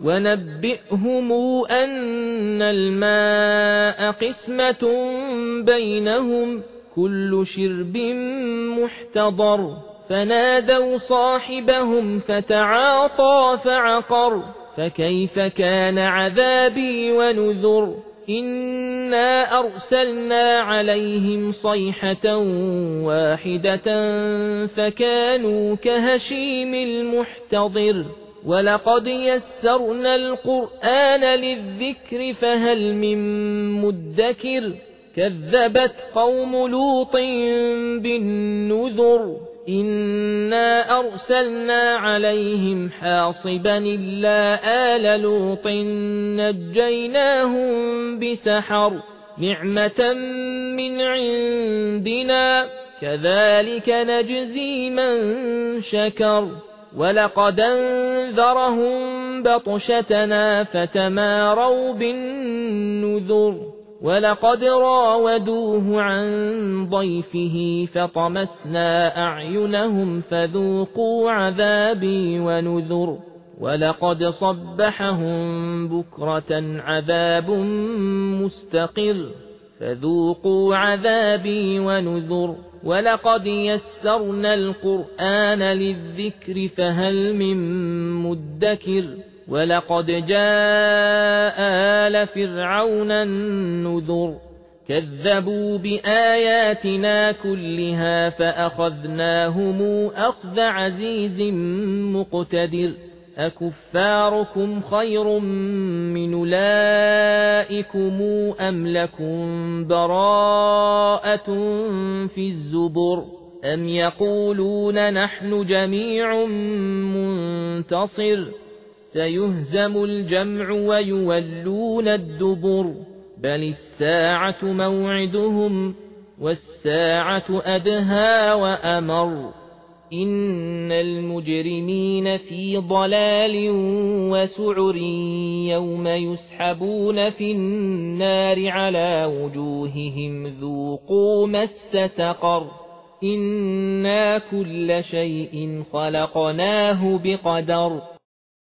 ونبئهم أن الماء قسمة بينهم كل شرب محتضر فنادوا صاحبهم فتعاطى فعقر فكيف كان عذابي ونذر إنا أرسلنا عليهم صيحة واحدة فكانوا كهشيم المحتضر ولقد يسرنا القرآن للذكر فهل من مدكر كذبت قوم لوط بالنذر إنا أرسلنا عليهم حاصبا إلا آل لوط نجيناهم بسحر نعمة من عندنا كذلك نجزي من شكر ولقد انذرهم بطشتنا فتماروا بالنذر ولقد راودوه عن ضيفه فطمسنا أعينهم فذوقوا عذابي ونذر ولقد صبحهم بكرة عذاب مستقر فذوقوا عذابي ونذر ولقد يسرنا القرآن للذكر فهل من مدكر ولقد جاء آل فرعون النذر كذبوا بآياتنا كلها فأخذناهم أخذ عزيز مقتدر أكفاركم خير من أولئكم أم لكم براءة في الزبر أم يقولون نحن جميع منتصر سيهزم الجمع ويولون الدبر بل الساعة موعدهم والساعة أدهى وأمر إن المجرمين في ضلال وسعر يوم يسحبون في النار على وجوههم ذوقوا مس سقر إنا كل شيء خلقناه بقدر